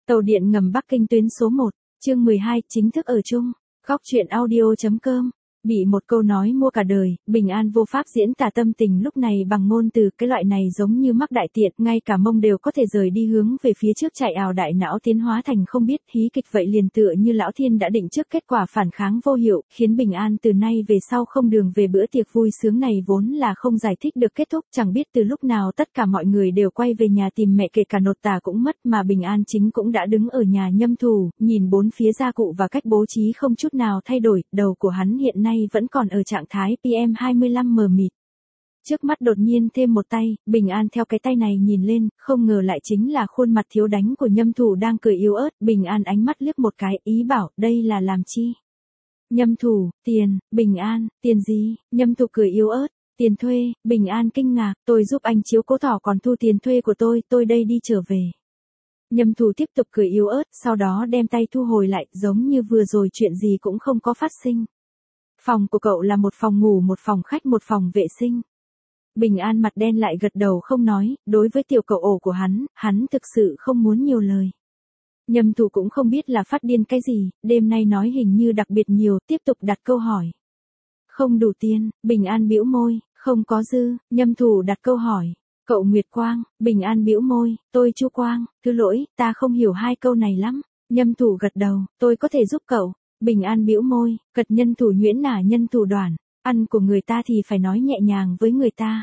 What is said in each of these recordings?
Tàu điện ngầm Bắc Kinh tuyến số 1, chương 12, chính thức ở chung. Góc truyện audio.com. Bị một câu nói mua cả đời, Bình An vô pháp diễn tả tâm tình lúc này bằng ngôn từ, cái loại này giống như mắc đại tiện, ngay cả mông đều có thể rời đi hướng về phía trước chạy ào, đại não tiến hóa thành không biết hí kịch vậy, liền tựa như lão thiên đã định trước kết quả phản kháng vô hiệu, khiến Bình An từ nay về sau không đường về. Bữa tiệc vui sướng này vốn là không giải thích được kết thúc, chẳng biết từ lúc nào tất cả mọi người đều quay về nhà tìm mẹ, kể cả Nột Tà cũng mất, mà Bình An chính cũng đã đứng ở nhà Nhâm Thù, nhìn bốn phía gia cụ và cách bố trí không chút nào thay đổi, đầu của hắn hiện nay vẫn còn ở trạng thái PM25 mờ mịt. Trước mắt đột nhiên thêm một tay, Bình An theo cái tay này nhìn lên, không ngờ lại chính là khuôn mặt thiếu đánh của Nhâm Thù đang cười yếu ớt. Bình An ánh mắt liếc một cái, ý bảo, đây là làm chi? Nhâm Thù, tiền. Bình An, tiền gì? Nhâm Thù cười yếu ớt, tiền thuê. Bình An kinh ngạc, tôi giúp anh chiếu cố thỏ còn thu tiền thuê của tôi đây đi trở về. Nhâm Thù tiếp tục cười yếu ớt, sau đó đem tay thu hồi lại, giống như vừa rồi chuyện gì cũng không có phát sinh. Phòng của cậu là một phòng ngủ, một phòng khách, một phòng vệ sinh. Bình An mặt đen lại gật đầu không nói, đối với tiểu cậu ổ của hắn thực sự không muốn nhiều lời. Nhâm Thù cũng không biết là phát điên cái gì, đêm nay nói hình như đặc biệt nhiều, tiếp tục đặt câu hỏi. Không đủ tiền. Bình An bĩu môi, không có dư. Nhâm Thù đặt câu hỏi. Cậu Nguyệt Quang. Bình An bĩu môi, tôi Chu Quang. Thứ lỗi, ta không hiểu hai câu này lắm. Nhâm Thù gật đầu, tôi có thể giúp cậu. Bình An bĩu môi, cật nhân thủ nhuyễn nả nhân thủ đoản, ăn của người ta thì phải nói nhẹ nhàng với người ta.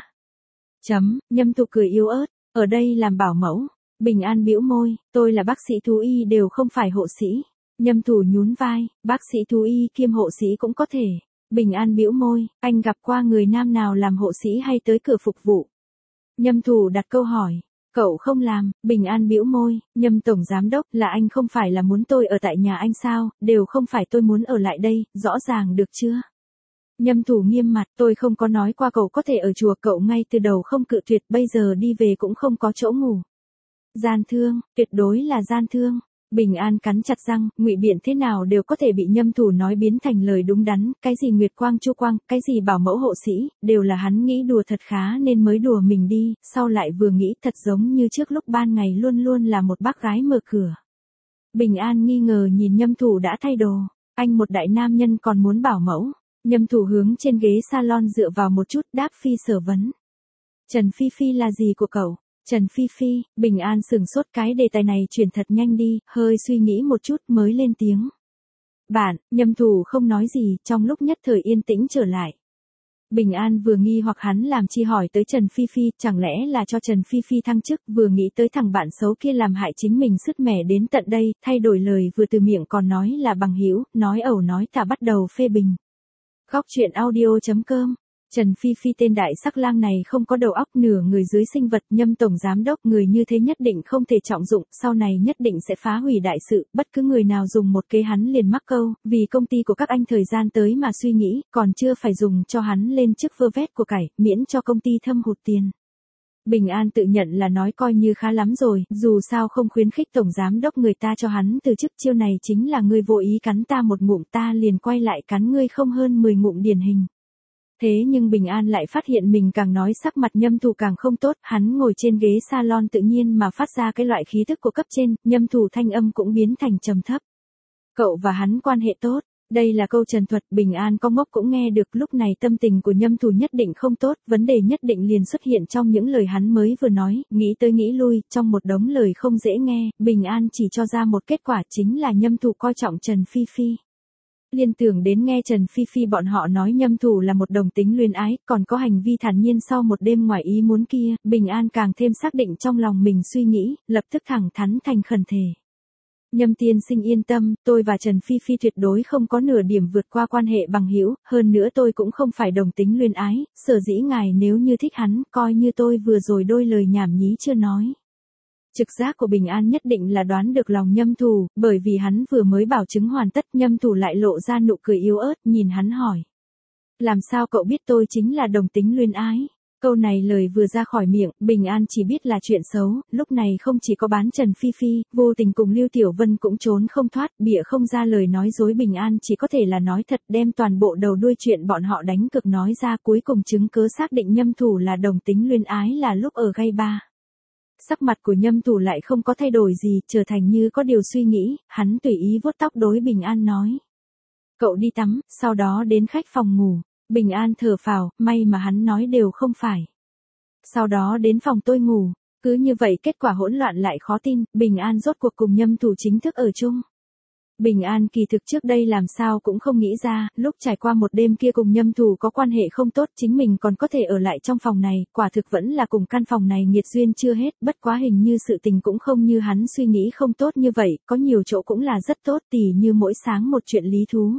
Nhâm Thù cười yếu ớt, ở đây làm bảo mẫu. Bình An bĩu môi, tôi là bác sĩ thú y đều không phải hộ sĩ. Nhâm Thù nhún vai, bác sĩ thú y kiêm hộ sĩ cũng có thể. Bình An bĩu môi, anh gặp qua người nam nào làm hộ sĩ hay tới cửa phục vụ? Nhâm Thù đặt câu hỏi. Cậu không làm. Bình An bĩu môi, Nhâm tổng giám đốc, là anh không phải là muốn tôi ở tại nhà anh sao? Đều không phải tôi muốn ở lại đây, rõ ràng được chưa? Nhâm Thù nghiêm mặt, tôi không có nói qua cậu có thể ở chùa, cậu ngay từ đầu không cự tuyệt, bây giờ đi về cũng không có chỗ ngủ. Gian thương, tuyệt đối là gian thương. Bình An cắn chặt răng, ngụy biện thế nào đều có thể bị Nhâm Thù nói biến thành lời đúng đắn, cái gì Nguyệt Quang Chu Quang, cái gì bảo mẫu hộ sĩ, đều là hắn nghĩ đùa thật khá nên mới đùa mình đi, sau lại vừa nghĩ thật giống như trước lúc ban ngày luôn luôn là một bác gái mở cửa. Bình An nghi ngờ nhìn Nhâm Thù đã thay đồ, anh một đại nam nhân còn muốn bảo mẫu. Nhâm Thù hướng trên ghế salon dựa vào một chút, đáp phi sở vấn. Trần Phi Phi là gì của cậu? Trần Phi Phi. Bình An sửng sốt, cái đề tài này chuyển thật nhanh đi, hơi suy nghĩ một chút mới lên tiếng. Bạn. Nhâm Thù không nói gì, trong lúc nhất thời yên tĩnh trở lại. Bình An vừa nghi hoặc hắn làm chi hỏi tới Trần Phi Phi, chẳng lẽ là cho Trần Phi Phi thăng chức, vừa nghĩ tới thằng bạn xấu kia làm hại chính mình sứt mẻ đến tận đây, thay đổi lời vừa từ miệng còn nói là bằng hữu, nói ẩu nói tả bắt đầu phê bình. Góc truyện audio.com. Trần Phi Phi tên đại sắc lang này không có đầu óc, nửa người dưới sinh vật. Nhâm tổng giám đốc, người như thế nhất định không thể trọng dụng, sau này nhất định sẽ phá hủy đại sự, bất cứ người nào dùng một kế hắn liền mắc câu, vì công ty của các anh thời gian tới mà suy nghĩ, còn chưa phải dùng cho hắn lên chức vơ vét của cải, miễn cho công ty thâm hụt tiền. Bình An tự nhận là nói coi như khá lắm rồi, dù sao không khuyến khích tổng giám đốc người ta cho hắn từ chức, chiêu này chính là ngươi vô ý cắn ta một ngụm, ta liền quay lại cắn ngươi không hơn 10 ngụm điển hình. Thế nhưng Bình An lại phát hiện mình càng nói sắc mặt Nhâm Thù càng không tốt, hắn ngồi trên ghế salon tự nhiên mà phát ra cái loại khí tức của cấp trên, Nhâm Thù thanh âm cũng biến thành trầm thấp. Cậu và hắn quan hệ tốt, đây là câu trần thuật, Bình An có ngốc cũng nghe được, lúc này tâm tình của Nhâm Thù nhất định không tốt, vấn đề nhất định liền xuất hiện trong những lời hắn mới vừa nói, nghĩ tới nghĩ lui, trong một đống lời không dễ nghe, Bình An chỉ cho ra một kết quả, chính là Nhâm Thù coi trọng Trần Phi Phi. Liên tưởng đến nghe Trần Phi Phi bọn họ nói Nhâm Thù là một đồng tính luyến ái, còn có hành vi thản nhiên sau một đêm ngoài ý muốn kia, Bình An càng thêm xác định trong lòng mình suy nghĩ, lập tức thẳng thắn thành khẩn thề. Nhâm tiên sinh yên tâm, tôi và Trần Phi Phi tuyệt đối không có nửa điểm vượt qua quan hệ bằng hữu, hơn nữa tôi cũng không phải đồng tính luyến ái, sở dĩ ngài nếu như thích hắn, coi như tôi vừa rồi đôi lời nhảm nhí chưa nói. Trực giác của Bình An nhất định là đoán được lòng Nhâm Thù, bởi vì hắn vừa mới bảo chứng hoàn tất, Nhâm Thù lại lộ ra nụ cười yếu ớt, nhìn hắn hỏi. Làm sao cậu biết tôi chính là đồng tính luyến ái? Câu này lời vừa ra khỏi miệng, Bình An chỉ biết là chuyện xấu, lúc này không chỉ có bán Trần Phi Phi, vô tình cùng Lưu Tiểu Vân cũng trốn không thoát, bịa không ra lời nói dối, Bình An chỉ có thể là nói thật, đem toàn bộ đầu đuôi chuyện bọn họ đánh cược nói ra, cuối cùng chứng cớ xác định Nhâm Thù là đồng tính luyến ái là lúc ở Gay Bar. Sắc mặt của Nhâm Thủ lại không có thay đổi gì, trở thành như có điều suy nghĩ, hắn tùy ý vuốt tóc đối Bình An nói. Cậu đi tắm, sau đó đến khách phòng ngủ. Bình An thở phào, may mà hắn nói đều không phải. Sau đó đến phòng tôi ngủ. Cứ như vậy kết quả hỗn loạn lại khó tin, Bình An rốt cuộc cùng Nhâm Thủ chính thức ở chung. Bình An kỳ thực trước đây làm sao cũng không nghĩ ra, lúc trải qua một đêm kia cùng Nhâm Thủ có quan hệ không tốt, chính mình còn có thể ở lại trong phòng này, quả thực vẫn là cùng căn phòng này nghiệt duyên chưa hết, bất quá hình như sự tình cũng không như hắn suy nghĩ không tốt như vậy, có nhiều chỗ cũng là rất tốt, tỉ như mỗi sáng một chuyện lý thú.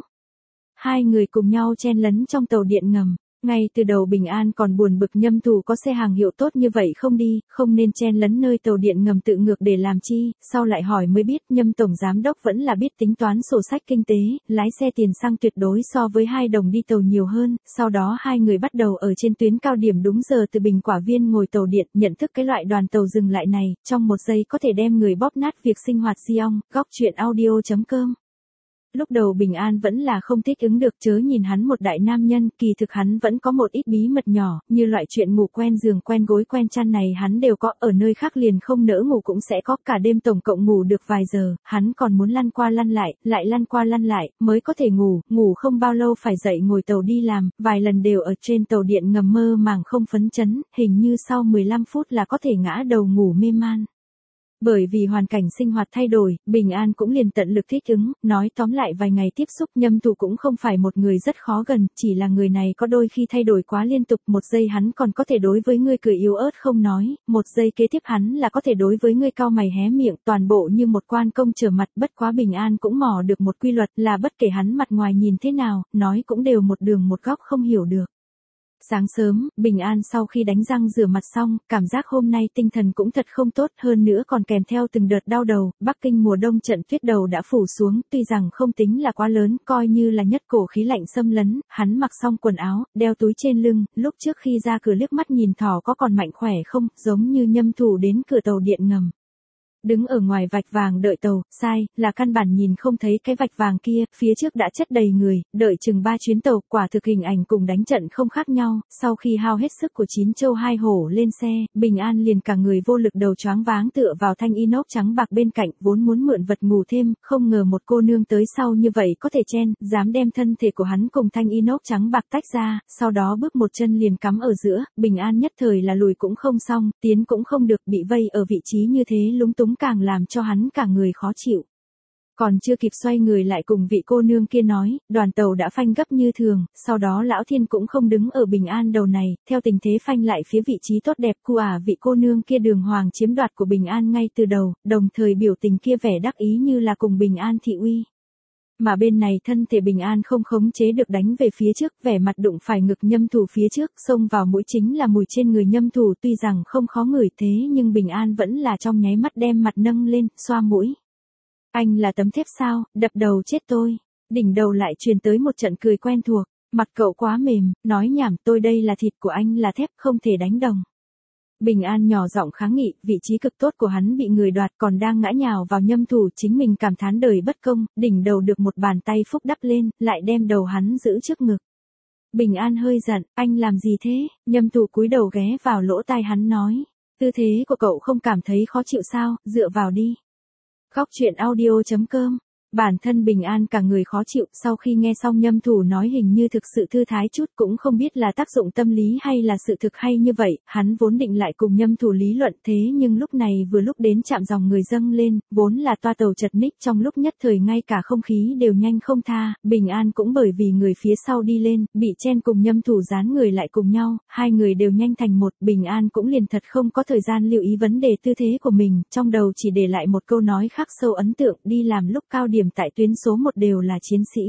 Hai người cùng nhau chen lấn trong tàu điện ngầm. Ngay từ đầu Bình An còn buồn bực Nhâm Thủ có xe hàng hiệu tốt như vậy không đi, không nên chen lấn nơi tàu điện ngầm tự ngược để làm chi, sau lại hỏi mới biết Nhâm Tổng Giám Đốc vẫn là biết tính toán sổ sách kinh tế, lái xe tiền xăng tuyệt đối so với 2 đồng đi tàu nhiều hơn, sau đó hai người bắt đầu ở trên tuyến cao điểm đúng giờ từ Bình Quả Viên ngồi tàu điện, nhận thức cái loại đoàn tàu dừng lại này, trong một giây có thể đem người bóp nát việc sinh hoạt Xiong, góc chuyện audio.com. Lúc đầu Bình An vẫn là không thích ứng được chớ nhìn hắn một đại nam nhân, kỳ thực hắn vẫn có một ít bí mật nhỏ, như loại chuyện ngủ quen giường quen gối quen chăn này hắn đều có, ở nơi khác liền không nỡ ngủ cũng sẽ có, cả đêm tổng cộng ngủ được vài giờ, hắn còn muốn lăn qua lăn lại lăn qua lăn lại, mới có thể ngủ không bao lâu phải dậy ngồi tàu đi làm, vài lần đều ở trên tàu điện ngầm mơ màng không phấn chấn, hình như sau 15 phút là có thể ngã đầu ngủ mê man. Bởi vì hoàn cảnh sinh hoạt thay đổi, Bình An cũng liền tận lực thích ứng, nói tóm lại vài ngày tiếp xúc Nhâm Thủ cũng không phải một người rất khó gần, chỉ là người này có đôi khi thay đổi quá liên tục, một giây hắn còn có thể đối với ngươi cười yếu ớt không nói, một giây kế tiếp hắn là có thể đối với ngươi cau mày hé miệng, toàn bộ như một quan công trở mặt, bất quá Bình An cũng mò được một quy luật là bất kể hắn mặt ngoài nhìn thế nào, nói cũng đều một đường một góc không hiểu được. Sáng sớm, Bình An sau khi đánh răng rửa mặt xong, cảm giác hôm nay tinh thần cũng thật không tốt, hơn nữa còn kèm theo từng đợt đau đầu, Bắc Kinh mùa đông trận tuyết đầu đã phủ xuống, tuy rằng không tính là quá lớn, coi như là nhất cổ khí lạnh xâm lấn, hắn mặc xong quần áo, đeo túi trên lưng, lúc trước khi ra cửa liếc mắt nhìn thỏ có còn mạnh khỏe không, giống như Nhâm Thủ đến cửa tàu điện ngầm. Đứng ở ngoài vạch vàng đợi tàu, sai, là căn bản nhìn không thấy cái vạch vàng kia, phía trước đã chất đầy người, đợi chừng 3 chuyến tàu, quả thực hình ảnh cùng đánh trận không khác nhau, sau khi hao hết sức của 9 châu 2 hổ lên xe, Bình An liền cả người vô lực đầu choáng váng tựa vào thanh inox trắng bạc bên cạnh, vốn muốn mượn vật ngủ thêm, không ngờ một cô nương tới sau như vậy có thể chen, dám đem thân thể của hắn cùng thanh inox trắng bạc tách ra, sau đó bước một chân liền cắm ở giữa, Bình An nhất thời là lùi cũng không xong, tiến cũng không được, bị vây ở vị trí như thế lúng túng càng làm cho hắn cả người khó chịu. Còn chưa kịp xoay người lại cùng vị cô nương kia nói, đoàn tàu đã phanh gấp như thường, sau đó Lão Thiên cũng không đứng ở Bình An đầu này, theo tình thế phanh lại phía vị trí tốt đẹp của vị cô nương kia đường hoàng chiếm đoạt của Bình An ngay từ đầu, đồng thời biểu tình kia vẻ đắc ý như là cùng Bình An thị uy. Mà bên này thân thể Bình An không khống chế được đánh về phía trước, vẻ mặt đụng phải ngực Nhâm Thủ phía trước, xông vào mũi chính là mùi trên người Nhâm Thủ, tuy rằng không khó ngửi thế nhưng Bình An vẫn là trong nháy mắt đem mặt nâng lên, xoa mũi. Anh là tấm thép sao, đập đầu chết tôi. Đỉnh đầu lại truyền tới một trận cười quen thuộc, mặt cậu quá mềm, nói nhảm, tôi đây là thịt của anh là thép, không thể đánh đồng. Bình An nhỏ giọng kháng nghị, vị trí cực tốt của hắn bị người đoạt, còn đang ngã nhào vào Nhâm Thủ, chính mình cảm thán đời bất công, đỉnh đầu được một bàn tay phúc đắp lên, lại đem đầu hắn giữ trước ngực. Bình An hơi giận, anh làm gì thế? Nhâm Thủ cúi đầu ghé vào lỗ tai hắn nói, tư thế của cậu không cảm thấy khó chịu sao, dựa vào đi. Góc chuyện audio.com. Bản thân Bình An cả người khó chịu, sau khi nghe xong Nhâm Thủ nói hình như thực sự thư thái chút, cũng không biết là tác dụng tâm lý hay là sự thực hay như vậy, hắn vốn định lại cùng Nhâm Thủ lý luận thế nhưng lúc này vừa lúc đến chạm dòng người dâng lên, vốn là toa tàu chật ních trong lúc nhất thời ngay cả không khí đều nhanh không tha, Bình An cũng bởi vì người phía sau đi lên, bị chen cùng Nhâm Thủ dán người lại cùng nhau, hai người đều nhanh thành một, Bình An cũng liền thật không có thời gian lưu ý vấn đề tư thế của mình, trong đầu chỉ để lại một câu nói khắc sâu ấn tượng, đi làm lúc cao điểm tại tuyến số 1 đều là chiến sĩ.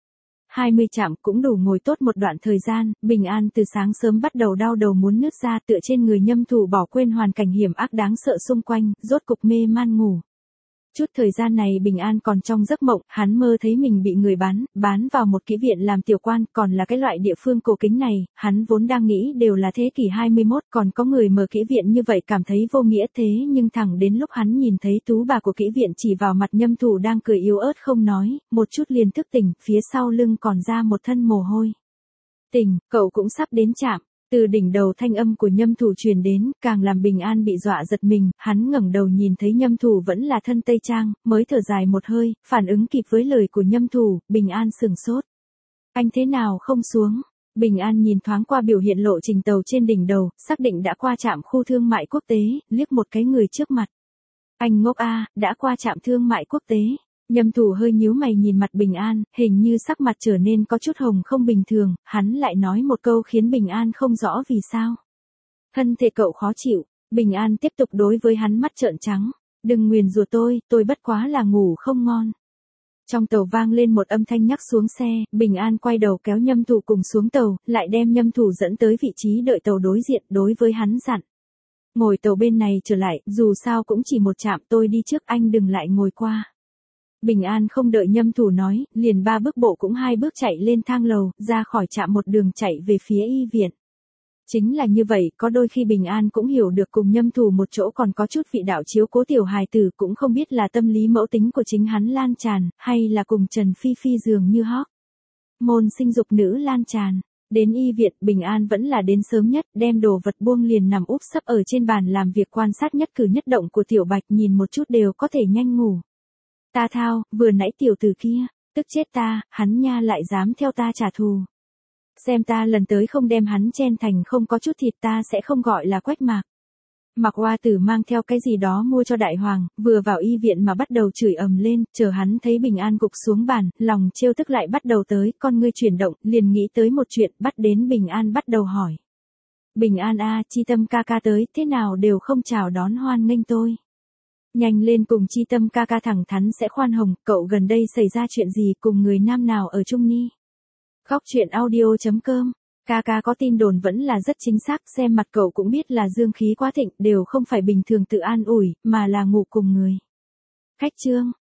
20 trạm cũng đủ ngồi tốt một đoạn thời gian, Bình An từ sáng sớm bắt đầu đau đầu muốn nứt ra tựa trên người Nhâm Thủ bỏ quên hoàn cảnh hiểm ác đáng sợ xung quanh, rốt cục mê man ngủ. Chút thời gian này Bình An còn trong giấc mộng, hắn mơ thấy mình bị người bán vào một kỹ viện làm tiểu quan, còn là cái loại địa phương cổ kính này, hắn vốn đang nghĩ đều là thế kỷ 21, còn có người mở kỹ viện như vậy cảm thấy vô nghĩa thế nhưng thẳng đến lúc hắn nhìn thấy tú bà của kỹ viện chỉ vào mặt Nhâm Thủ đang cười yếu ớt không nói, một chút liền thức tỉnh, phía sau lưng còn ra một thân mồ hôi. Tỉnh, cậu cũng sắp đến trạm. Từ đỉnh đầu thanh âm của Nhâm Thủ truyền đến, càng làm Bình An bị dọa giật mình, hắn ngẩng đầu nhìn thấy Nhâm Thủ vẫn là thân tây trang, mới thở dài một hơi, phản ứng kịp với lời của Nhâm Thủ, Bình An sửng sốt. Anh thế nào không xuống? Bình An nhìn thoáng qua biểu hiện lộ trình tàu trên đỉnh đầu, xác định đã qua trạm khu thương mại quốc tế, liếc một cái người trước mặt. Anh ngốc a, đã qua trạm thương mại quốc tế. Nhâm Thủ hơi nhíu mày nhìn mặt Bình An, hình như sắc mặt trở nên có chút hồng không bình thường, hắn lại nói một câu khiến Bình An không rõ vì sao. Thân thể cậu khó chịu, Bình An tiếp tục đối với hắn mắt trợn trắng. Đừng nguyền rủa tôi bất quá là ngủ không ngon. Trong tàu vang lên một âm thanh nhắc xuống xe, Bình An quay đầu kéo Nhâm Thủ cùng xuống tàu, lại đem Nhâm Thủ dẫn tới vị trí đợi tàu đối diện, đối với hắn dặn. Ngồi tàu bên này trở lại, dù sao cũng chỉ một trạm, tôi đi trước, anh đừng lại ngồi qua. Bình An không đợi Nhâm Thủ nói, liền 3 bước bộ cũng 2 bước chạy lên thang lầu, ra khỏi trạm một đường chạy về phía y viện. Chính là như vậy, có đôi khi Bình An cũng hiểu được cùng Nhâm Thủ một chỗ còn có chút vị đạo chiếu cố tiểu hài tử, cũng không biết là tâm lý mẫu tính của chính hắn lan tràn, hay là cùng Trần Phi Phi dường như hóc. Môn sinh dục nữ lan tràn. Đến y viện, Bình An vẫn là đến sớm nhất, đem đồ vật buông liền nằm úp sấp ở trên bàn làm việc, quan sát nhất cử nhất động của Tiểu Bạch, nhìn một chút đều có thể nhanh ngủ. Ta thao, vừa nãy tiểu tử kia, tức chết ta, hắn nha lại dám theo ta trả thù. Xem ta lần tới không đem hắn chen thành không có chút thịt, ta sẽ không gọi là Quách Mạc. Mạc Hoa Tử mang theo cái gì đó mua cho đại hoàng, vừa vào y viện mà bắt đầu chửi ầm lên, chờ hắn thấy Bình An gục xuống bàn, lòng trêu tức lại bắt đầu tới, con ngươi chuyển động, liền nghĩ tới một chuyện, bắt đến Bình An bắt đầu hỏi. Bình An a, Chi Tâm ca ca tới, thế nào đều không chào đón hoan nghênh tôi. Nhanh lên cùng Chi Tâm ca ca thẳng thắn sẽ khoan hồng, cậu gần đây xảy ra chuyện gì, cùng người nam nào ở chung ni? Góc truyện audio.com. Ca ca có tin đồn vẫn là rất chính xác, xem mặt cậu cũng biết là dương khí quá thịnh, đều không phải bình thường tự an ủi, mà là ngủ cùng người. Khách trương,